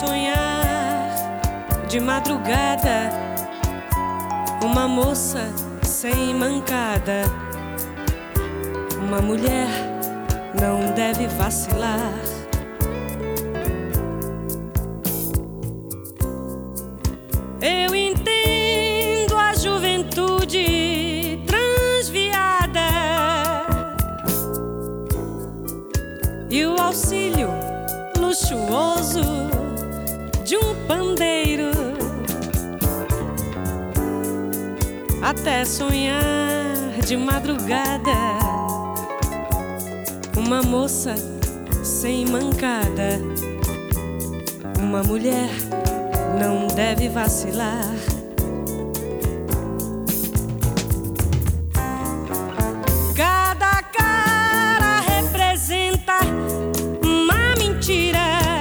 sonhar de madrugada, uma moça sem mancada. Uma mulher não deve vacilar. Eu entendo a juventude transviada e o auxílio luxuoso de um pandeiro, até sonhar de madrugada, uma moça sem mancada. Uma mulher não deve vacilar. Cada cara representa uma mentira.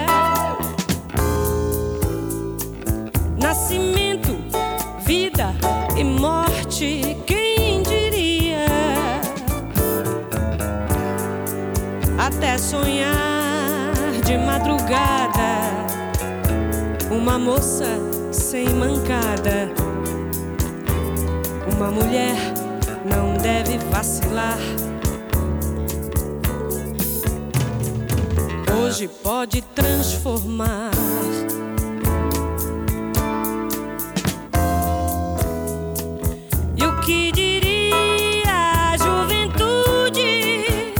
Nascimento, vida e morte, quem diria? Até sonhar de madrugada, uma moça sem mancada. Uma mulher não deve vacilar. Hoje pode transformar. E o que diria a juventude?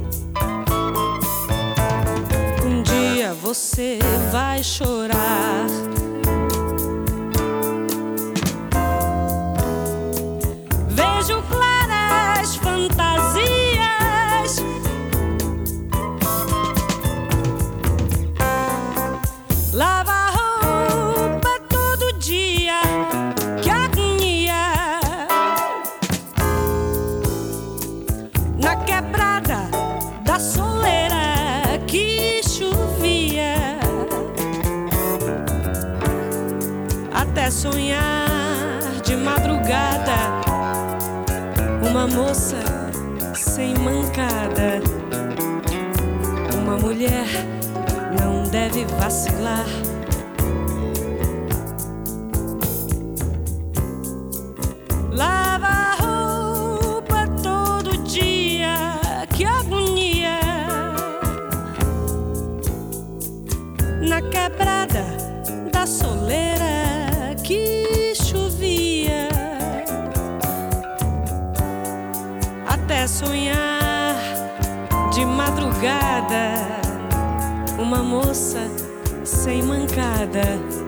Um dia você vai chorar. Vejo claras fantasias, lava a roupa todo dia, que agonia. Na quebrada da soleira que chovia, até sonhar de madrugada, uma moça sem mancada. Uma mulher não deve vacilar. Lava a roupa todo dia, que agonia. Na quebrada da soleira que chovia, até sonhar de madrugada, uma moça sem mancada.